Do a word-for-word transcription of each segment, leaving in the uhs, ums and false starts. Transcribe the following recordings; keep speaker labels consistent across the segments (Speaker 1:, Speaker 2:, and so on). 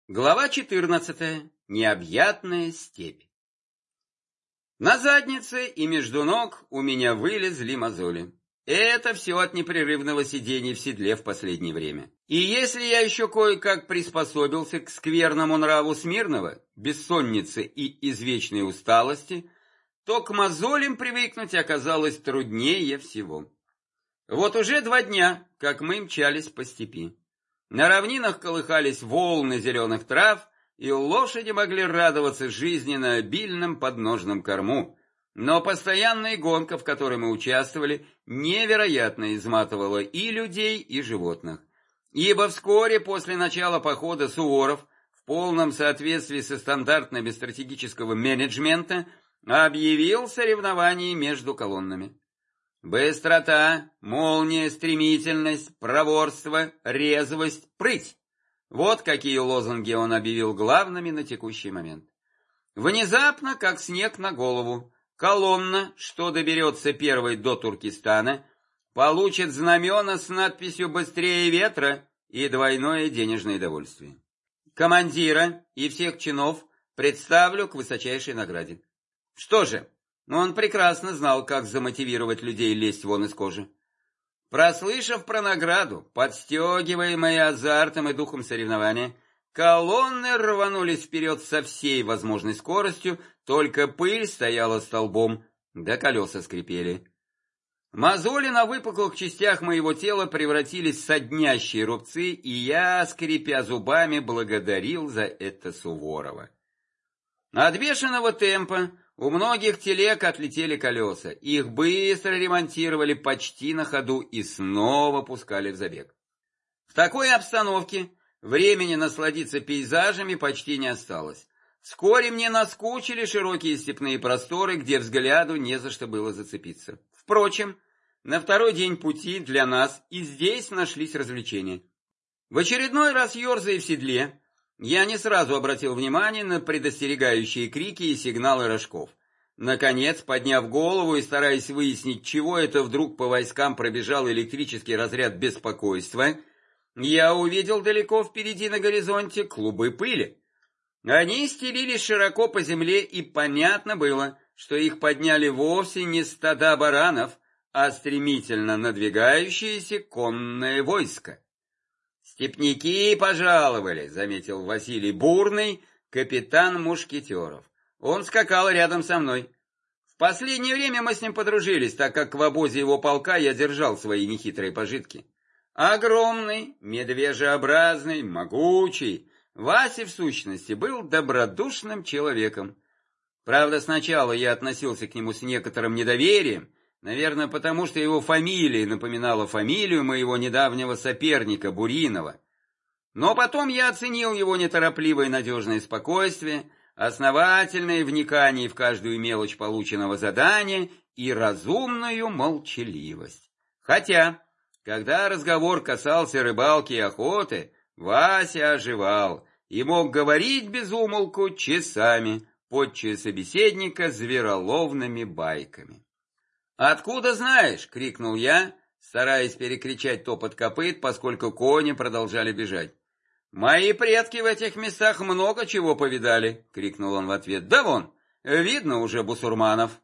Speaker 1: Глава четырнадцатая. Необъятная степь. На заднице и между ног у меня вылезли мозоли. Это все от непрерывного сидения в седле в последнее время. И если я еще кое-как приспособился к скверному нраву Смирнова, бессоннице и извечной усталости, то к мозолям привыкнуть оказалось труднее всего. Вот уже два дня, как мы мчались по степи. На равнинах колыхались волны зеленых трав, и лошади могли радоваться жизненно обильным подножным корму. Но постоянная гонка, в которой мы участвовали, невероятно изматывала и людей, и животных. Ибо вскоре после начала похода Суворов, в полном соответствии со стандартами стратегического менеджмента, объявил соревнование между колоннами. Быстрота, молния, стремительность, проворство, резвость, прыть. Вот какие лозунги он объявил главными на текущий момент. Внезапно, как снег на голову, колонна, что доберется первой до Туркестана, получит знамена с надписью «Быстрее ветра» и двойное денежное довольствие. Командира и всех чинов представлю к высочайшей награде. Что же? Но он прекрасно знал, как замотивировать людей лезть вон из кожи. Прослышав про награду, подстегиваемые азартом и духом соревнования, колонны рванулись вперед со всей возможной скоростью, только пыль стояла столбом, да колеса скрипели. Мозоли на выпуклых частях моего тела превратились в соднящие рубцы, и я, скрипя зубами, благодарил за это Суворова. От бешеного темпа у многих телег отлетели колеса, их быстро ремонтировали почти на ходу и снова пускали в забег. В такой обстановке времени насладиться пейзажами почти не осталось. Вскоре мне наскучили широкие степные просторы, где взгляду не за что было зацепиться. Впрочем, на второй день пути для нас и здесь нашлись развлечения. В очередной раз ерзая в седле, я не сразу обратил внимание на предостерегающие крики и сигналы рожков. Наконец, подняв голову и стараясь выяснить, чего это вдруг по войскам пробежал электрический разряд беспокойства, я увидел далеко впереди на горизонте клубы пыли. Они стелились широко по земле, и понятно было, что их подняли вовсе не стада баранов, а стремительно надвигающееся конное войско. «Степняки пожаловали», — заметил Василий Бурный, капитан мушкетеров. Он скакал рядом со мной. В последнее время мы с ним подружились, так как в обозе его полка я держал свои нехитрые пожитки. Огромный, медвежеобразный, могучий, Вася в сущности был добродушным человеком. Правда, сначала я относился к нему с некоторым недоверием, наверное, потому что его фамилия напоминала фамилию моего недавнего соперника Буринова. Но потом я оценил его неторопливое и надежное спокойствие, основательное вникание в каждую мелочь полученного задания и разумную молчаливость. Хотя, когда разговор касался рыбалки и охоты, Вася оживал и мог говорить без умолку часами, подчая собеседника звероловными байками. «Откуда знаешь?» — крикнул я, стараясь перекричать топот копыт, поскольку кони продолжали бежать. «Мои предки в этих местах много чего повидали!» — крикнул он в ответ. «Да вон, видно уже бусурманов!»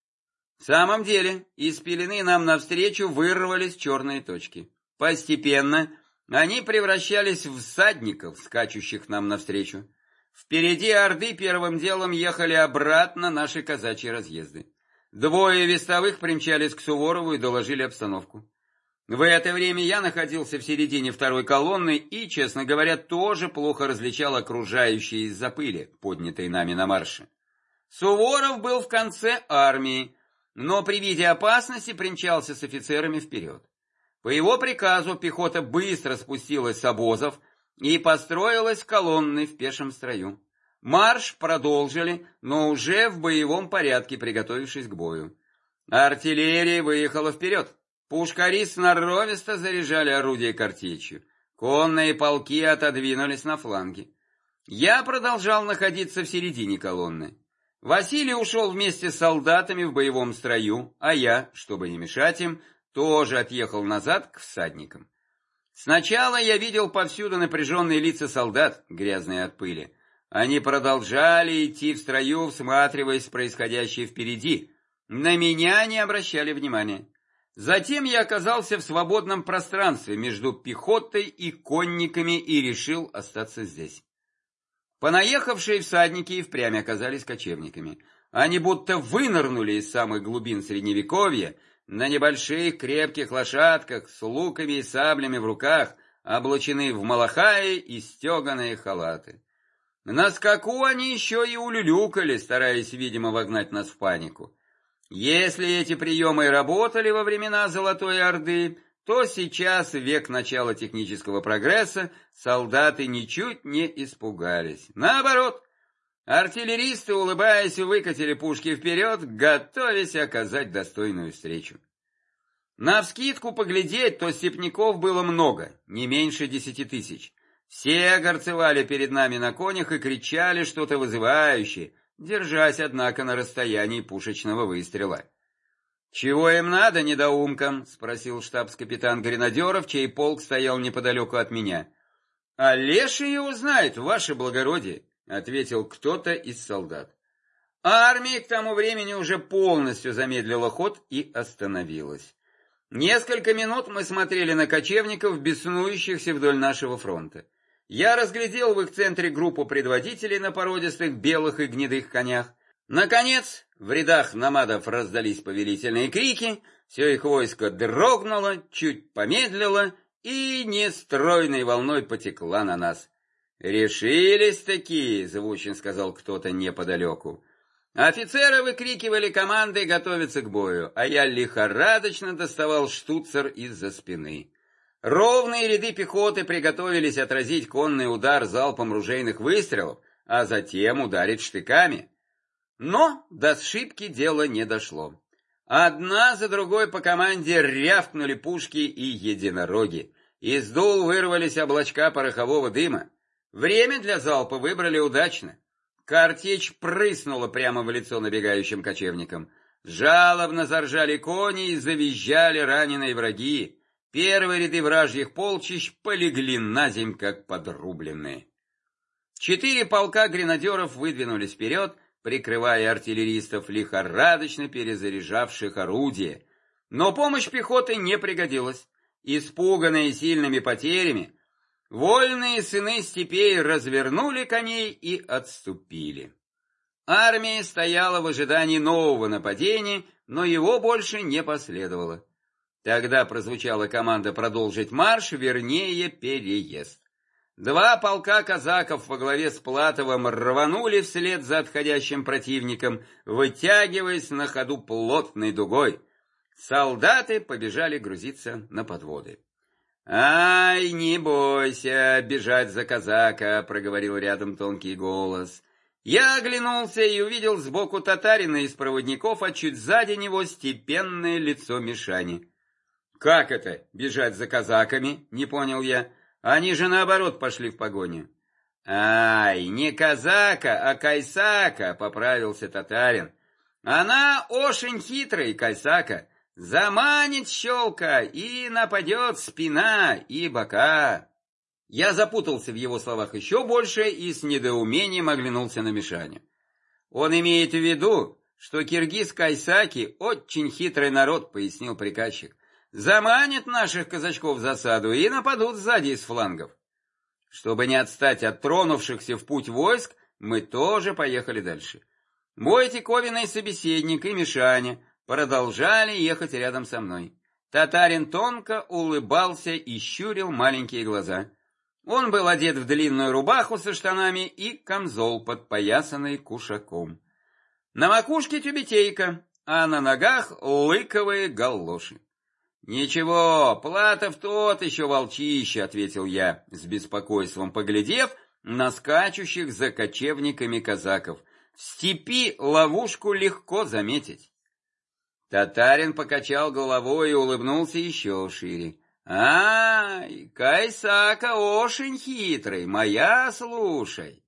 Speaker 1: В самом деле, из пелены нам навстречу вырвались черные точки. Постепенно они превращались в всадников, скачущих нам навстречу. Впереди орды первым делом ехали обратно наши казачьи разъезды. Двое вестовых примчались к Суворову и доложили обстановку. В это время я находился в середине второй колонны и, честно говоря, тоже плохо различал окружающие из-за пыли, поднятой нами на марше. Суворов был в конце армии, но при виде опасности примчался с офицерами вперед. По его приказу пехота быстро спустилась с обозов и построилась колонной в пешем строю. Марш продолжили, но уже в боевом порядке, приготовившись к бою. Артиллерия выехала вперед. Пушкари сноровисто заряжали орудия картечью. Конные полки отодвинулись на фланги. Я продолжал находиться в середине колонны. Василий ушел вместе с солдатами в боевом строю, а я, чтобы не мешать им, тоже отъехал назад к всадникам. Сначала я видел повсюду напряженные лица солдат, грязные от пыли. Они продолжали идти в строю, всматриваясь в происходящее впереди. На меня не обращали внимания. Затем я оказался в свободном пространстве между пехотой и конниками и решил остаться здесь. Понаехавшие всадники и впрямь оказались кочевниками. Они будто вынырнули из самых глубин Средневековья на небольших крепких лошадках с луками и саблями в руках, облачены в малахаи и стеганые халаты. На скаку они еще и улюлюкали, стараясь, видимо, вогнать нас в панику. Если эти приемы и работали во времена Золотой Орды, то сейчас, в век начала технического прогресса, солдаты ничуть не испугались. Наоборот, артиллеристы, улыбаясь, выкатили пушки вперед, готовясь оказать достойную встречу. Навскидку поглядеть, то степняков было много, не меньше десяти тысяч. Все горцевали перед нами на конях и кричали что-то вызывающее, держась, однако, на расстоянии пушечного выстрела. «Чего им надо, недоумкам?» — спросил штабс-капитан гренадеров, чей полк стоял неподалеку от меня. «А леший его знает, ваше благородие», — ответил кто-то из солдат. Армия к тому времени уже полностью замедлила ход и остановилась. Несколько минут мы смотрели на кочевников, беснующихся вдоль нашего фронта. Я разглядел в их центре группу предводителей на породистых белых и гнедых конях. Наконец, в рядах намадов раздались повелительные крики, все их войско дрогнуло, чуть помедлило и нестройной волной потекла на нас. «Решились такие», — звучно сказал кто-то неподалеку. Офицеры выкрикивали команды готовиться к бою, а я лихорадочно доставал штуцер из-за спины. Ровные ряды пехоты приготовились отразить конный удар залпом ружейных выстрелов, а затем ударить штыками. Но до сшибки дело не дошло. Одна за другой по команде рявкнули пушки и единороги. Из дул вырвались облачка порохового дыма. Время для залпа выбрали удачно. Картечь прыснула прямо в лицо набегающим кочевникам. Жалобно заржали кони и завизжали раненые враги. Первые ряды вражьих полчищ полегли наземь, как подрубленные. Четыре полка гренадеров выдвинулись вперед, прикрывая артиллеристов, лихорадочно перезаряжавших орудия. Но помощь пехоты не пригодилась. Испуганные сильными потерями, вольные сыны степей развернули коней и отступили. Армия стояла в ожидании нового нападения, но его больше не последовало. Тогда прозвучала команда продолжить марш, вернее, переезд. Два полка казаков во главе с Платовым рванули вслед за отходящим противником, вытягиваясь на ходу плотной дугой. Солдаты побежали грузиться на подводы. «Ай, не бойся бежать за казака», — проговорил рядом тонкий голос. Я оглянулся и увидел сбоку татарина из проводников, а чуть сзади него степенное лицо Мишани. «Как это, бежать за казаками?» — не понял я. «Они же наоборот пошли в погоню». «Ай, не казака, а кайсака», — поправился татарин. «Она очень хитрый, кайсака. Заманит щелка и нападет спина и бока». Я запутался в его словах еще больше и с недоумением оглянулся на Мишаню. «Он имеет в виду, что киргиз-кайсаки очень хитрый народ», — пояснил приказчик. «Заманят наших казачков в засаду и нападут сзади из флангов». Чтобы не отстать от тронувшихся в путь войск, мы тоже поехали дальше. Мой диковинный собеседник и Мишаня продолжали ехать рядом со мной. Татарин тонко улыбался и щурил маленькие глаза. Он был одет в длинную рубаху со штанами и камзол, подпоясанный кушаком. На макушке тюбетейка, а на ногах лыковые галоши. «Ничего, Платов тот еще волчище», — ответил я, с беспокойством поглядев на скачущих за кочевниками казаков. «В степи ловушку легко заметить». Татарин покачал головой и улыбнулся еще шире. «Ай, кайсака очень хитрый, моя слушай».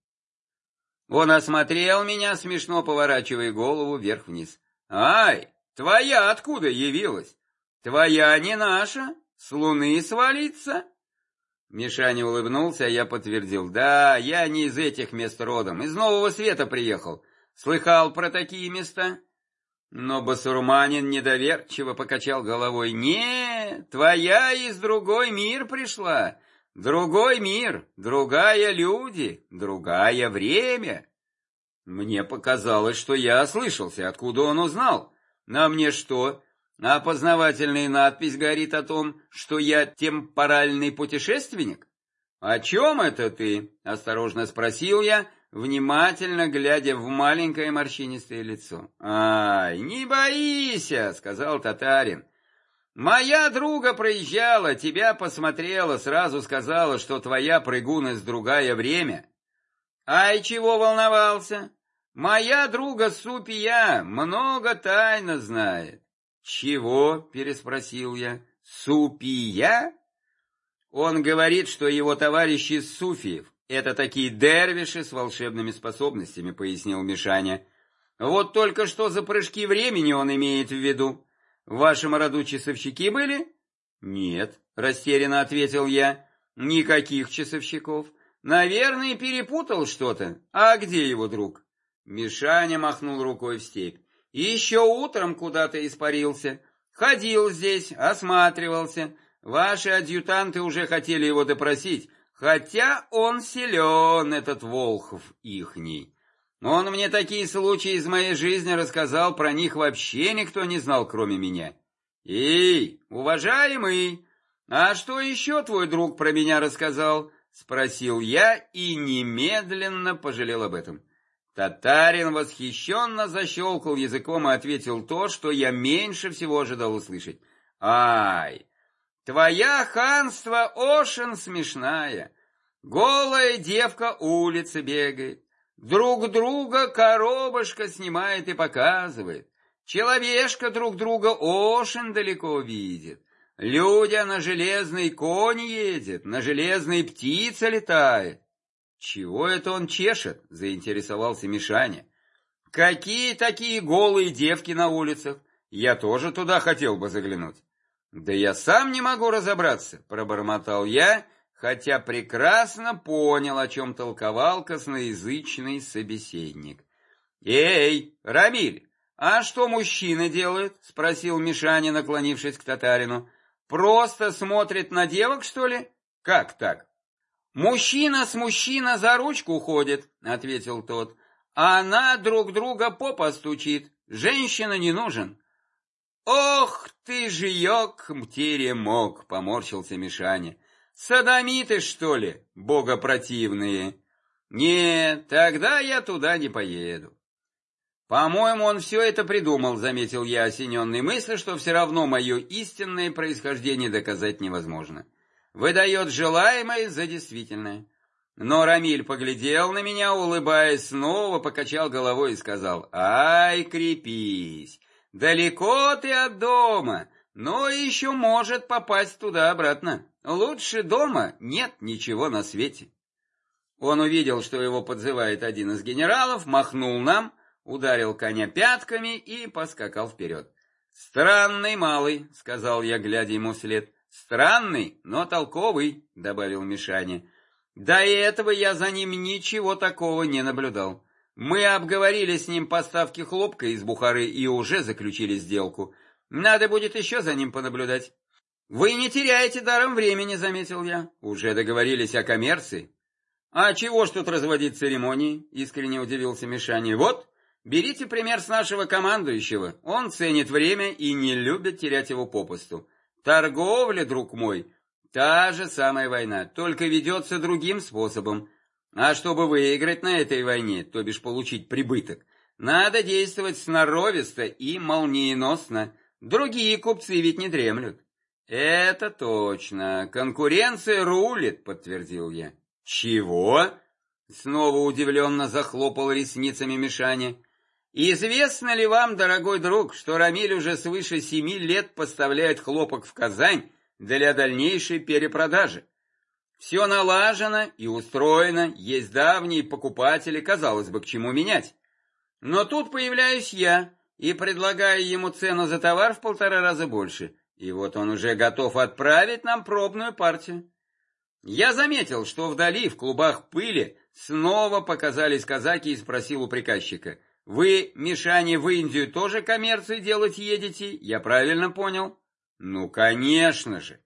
Speaker 1: Он осмотрел меня, смешно поворачивая голову вверх-вниз. «Ай, твоя откуда явилась? Твоя не наша, с луны свалится?» Мишаня улыбнулся, а я подтвердил. Да, я не из этих мест родом, из Нового Света приехал. Слыхал про такие места? Но басурманин недоверчиво покачал головой. Нет, твоя из другой мир пришла. Другой мир, другая люди, другая время. Мне показалось, что я ослышался. Откуда он узнал? На мне что? Опознавательная надпись говорит о том, что я темпоральный путешественник? О чем это ты? Осторожно спросил я, внимательно глядя в маленькое морщинистое лицо. «Ай, не бойся», — сказал татарин. «Моя друга проезжала, тебя посмотрела, сразу сказала, что твоя прыгуность другая время». «Ай, чего волновался? Моя друга Супия много тайно знает». «Чего?» — переспросил я. «Супия?» Он говорит, что его товарищ из суфиев — это такие дервиши с волшебными способностями, пояснил Мишаня. Вот только что за прыжки времени он имеет в виду. В вашем роду часовщики были? Нет, растерянно ответил я. Никаких часовщиков. Наверное, перепутал что-то. А где его друг? Мишаня махнул рукой в степь. И еще утром куда-то испарился. Ходил здесь, осматривался. Ваши адъютанты уже хотели его допросить. Хотя он силен, этот Волхов ихний. Он мне такие случаи из моей жизни рассказал, про них вообще никто не знал, кроме меня. Эй, уважаемый, а что еще твой друг про меня рассказал? Спросил я и немедленно пожалел об этом. Татарин восхищенно защелкал языком и ответил то, что я меньше всего ожидал услышать. Ай! Твоя ханство ошен смешная, голая девка улицы бегает, друг друга коробушка снимает и показывает, человешка друг друга ошен далеко видит, людя на железной конь едет, на железной птице летает. Чего это он чешет? Заинтересовался Мишаня. Какие такие голые девки на улицах? Я тоже туда хотел бы заглянуть. «Да я сам не могу разобраться», — пробормотал я, хотя прекрасно понял, о чем толковал косноязычный собеседник. «Эй, Рамиль, а что мужчины делают?» — спросил Мишаня, наклонившись к татарину. «Просто смотрит на девок, что ли? Как так?» «Мужчина с мужчина за ручку ходит», — ответил тот, «а она друг друга попа стучит, женщина не нужен». «Ох ты же, ёк-теремок!» — поморщился Мишаня. «Содомиты, что ли, богопротивные?» «Нет, тогда я туда не поеду». «По-моему, он все это придумал», — заметил я, осененный мыслью, что все равно мое истинное происхождение доказать невозможно. Выдает желаемое за действительное. Но Рамиль поглядел на меня, улыбаясь, снова покачал головой и сказал: «Ай, крепись! Далеко ты от дома, но еще может попасть туда-обратно. Лучше дома нет ничего на свете». Он увидел, что его подзывает один из генералов, махнул нам, ударил коня пятками и поскакал вперед. «Странный малый», — сказал я, глядя ему вслед. «Странный, но толковый», — добавил Мишаня. До этого я за ним ничего такого не наблюдал. Мы обговорили с ним поставки хлопка из Бухары и уже заключили сделку. Надо будет еще за ним понаблюдать. Вы не теряете даром времени, заметил я. Уже договорились о коммерции. А чего ж тут разводить церемонии? Искренне удивился Мишаня. Вот, берите пример с нашего командующего. Он ценит время и не любит терять его попусту. Торговля, друг мой, та же самая война, только ведется другим способом. А чтобы выиграть на этой войне, то бишь получить прибыток, надо действовать сноровисто и молниеносно. Другие купцы ведь не дремлют. Это точно. Конкуренция рулит, подтвердил я. Чего? Снова удивленно захлопал ресницами Мишаня. Известно ли вам, дорогой друг, что Рамиль уже свыше семи лет поставляет хлопок в Казань для дальнейшей перепродажи? Все налажено и устроено, есть давние покупатели, казалось бы, к чему менять. Но тут появляюсь я и предлагаю ему цену за товар в полтора раза больше. И вот он уже готов отправить нам пробную партию. Я заметил, что вдали, в клубах пыли, снова показались казаки и спросил у приказчика: «Вы, Мишане, в Индию тоже коммерцию делать едете? Я правильно понял?» «Ну, конечно же.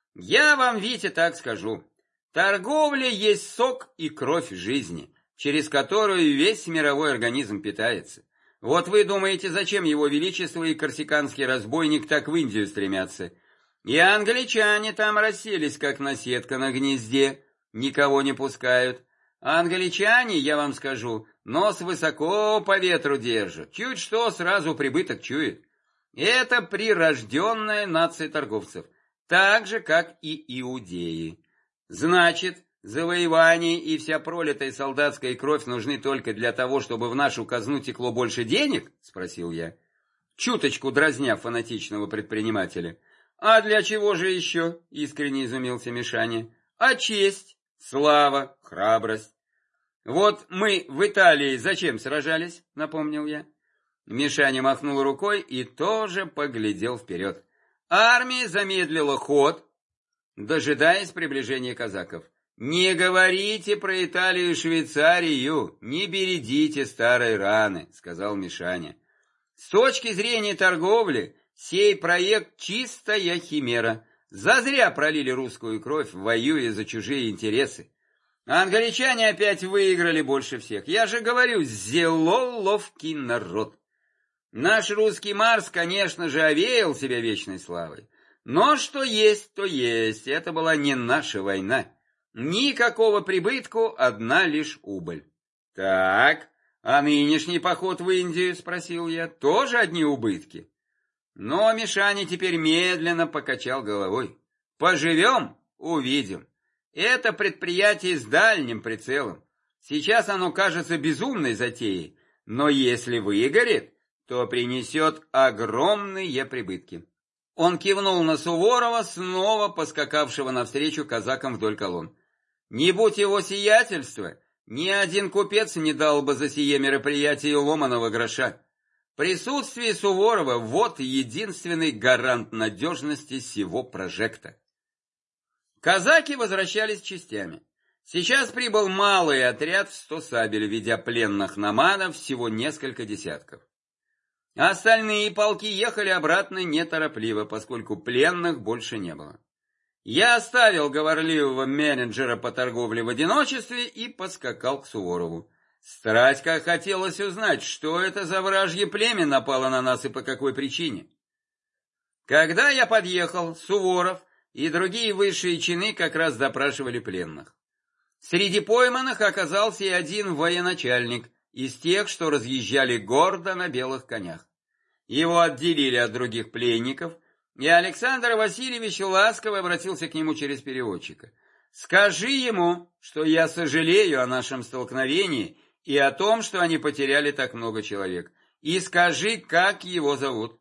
Speaker 1: Я вам, Витя, так скажу. Торговля есть сок и кровь жизни, через которую весь мировой организм питается. Вот вы думаете, зачем его величество и корсиканский разбойник так в Индию стремятся? И англичане там расселись, как наседка на гнезде, никого не пускают. А англичане, я вам скажу, нос высоко по ветру держат, чуть что сразу прибыток чует. Это прирожденная нация торговцев, так же, как и иудеи. Значит, завоевание и вся пролитая солдатская кровь нужны только для того, чтобы в нашу казну текло больше денег? Спросил я, чуточку дразня фанатичного предпринимателя. А для чего же еще? Искренне изумился Мишаня. А честь, слава, храбрость. Вот мы в Италии зачем сражались, напомнил я. Мишаня махнул рукой и тоже поглядел вперед. Армия замедлила ход, дожидаясь приближения казаков. «Не говорите про Италию и Швейцарию, не бередите старой раны», — сказал Мишаня. «С точки зрения торговли, сей проект чистая химера. Зазря пролили русскую кровь, воюя за чужие интересы. Англичане опять выиграли больше всех. Я же говорю, зело ловкий народ. Наш русский Марс, конечно же, овеял себя вечной славой. Но что есть, то есть. Это была не наша война. Никакого прибытку, одна лишь убыль». «Так, а нынешний поход в Индию, — спросил я, — тоже одни убытки?» Но Мишаня теперь медленно покачал головой. «Поживем — увидим. Это предприятие с дальним прицелом. Сейчас оно кажется безумной затеей, но если выгорит, то принесет огромные прибытки». Он кивнул на Суворова, снова поскакавшего навстречу казакам вдоль колонн. «Не будь его сиятельства, ни один купец не дал бы за сие мероприятие ломаного гроша. Присутствие Суворова — вот единственный гарант надежности сего прожекта». Казаки возвращались частями. Сейчас прибыл малый отряд в сто сабель, ведя пленных наманов всего несколько десятков. Остальные полки ехали обратно неторопливо, поскольку пленных больше не было. Я оставил говорливого менеджера по торговле в одиночестве и поскакал к Суворову. Страсть как хотелось узнать, что это за вражье племя напало на нас и по какой причине. Когда я подъехал, Суворов и другие высшие чины как раз допрашивали пленных. Среди пойманных оказался и один военачальник из тех, что разъезжали гордо на белых конях. Его отделили от других пленников, и Александр Васильевич ласково обратился к нему через переводчика. «Скажи ему, что я сожалею о нашем столкновении и о том, что они потеряли так много человек. И скажи, как его зовут».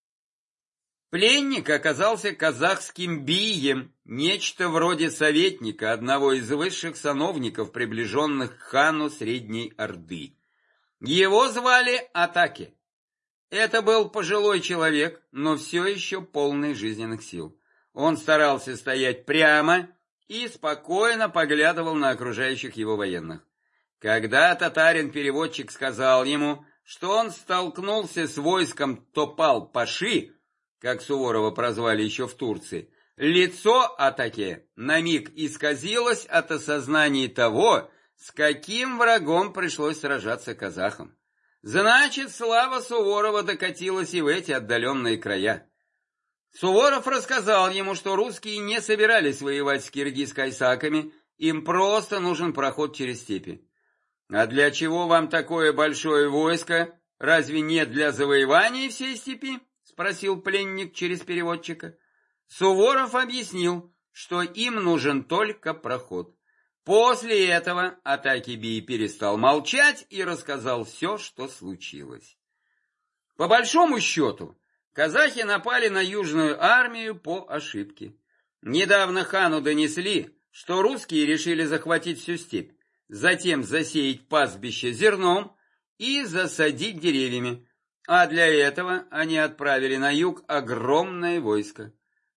Speaker 1: Пленник оказался казахским бием, нечто вроде советника, одного из высших сановников, приближенных к хану Средней Орды. Его звали Атаки. Это был пожилой человек, но все еще полный жизненных сил. Он старался стоять прямо и спокойно поглядывал на окружающих его военных. Когда татарин-переводчик сказал ему, что он столкнулся с войском Топал-Паши, как Суворова прозвали еще в Турции, лицо Атаке на миг исказилось от осознания того, с каким врагом пришлось сражаться казахам. Значит, слава Суворова докатилась и в эти отдаленные края. Суворов рассказал ему, что русские не собирались воевать с киргиз-кайсаками, им просто нужен проход через степи. «А для чего вам такое большое войско? Разве не для завоевания всей степи?» — спросил пленник через переводчика. Суворов объяснил, что им нужен только проход. После этого Атаки-би перестал молчать и рассказал все, что случилось. По большому счету, казахи напали на Южную армию по ошибке. Недавно хану донесли, что русские решили захватить всю степь, затем засеять пастбище зерном и засадить деревьями, а для этого они отправили на юг огромное войско.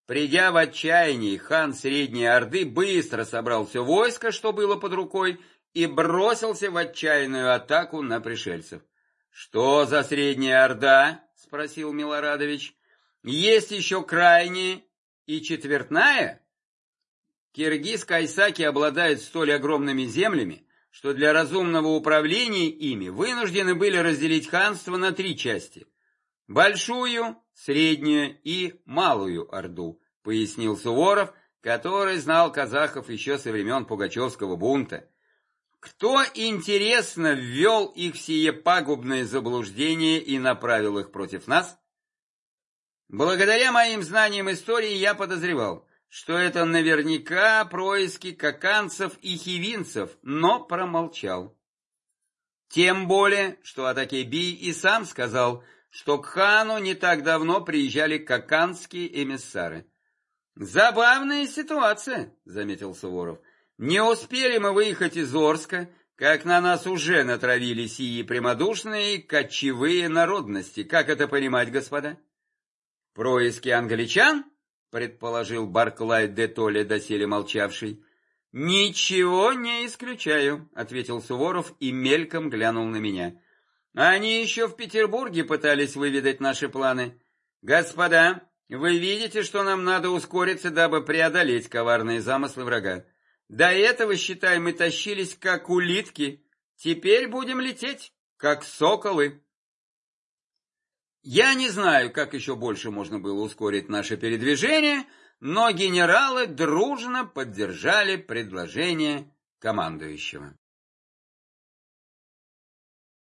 Speaker 1: Придя в отчаяние, хан Средней Орды быстро собрал все войско, что было под рукой, и бросился в отчаянную атаку на пришельцев. «Что за Средняя Орда?» — спросил Милорадович. «Есть еще крайняя и четвертная?» Киргиз-кайсаки обладают столь огромными землями, что для разумного управления ими вынуждены были разделить ханство на три части – Большую, Среднюю и Малую Орду, пояснил Суворов, который знал казахов еще со времен Пугачевского бунта. Кто, интересно, ввел их в сие пагубное заблуждение и направил их против нас? Благодаря моим знаниям истории я подозревал, что это наверняка происки каканцев и хивинцев, но промолчал. Тем более, что Атакебий и сам сказал, что к хану не так давно приезжали каканские эмиссары. «Забавная ситуация», — заметил Суворов. «Не успели мы выехать из Орска, как на нас уже натравили сии прямодушные кочевые народности. Как это понимать, господа?» «Происки англичан?» — предположил Барклай де Толле, доселе молчавший. «Ничего не исключаю», — ответил Суворов и мельком глянул на меня. «Они еще в Петербурге пытались выведать наши планы. Господа, вы видите, что нам надо ускориться, дабы преодолеть коварные замыслы врага. До этого, считай, мы тащились, как улитки. Теперь будем лететь, как соколы». Я не знаю, как еще больше можно было ускорить наше передвижение, но генералы дружно поддержали предложение командующего.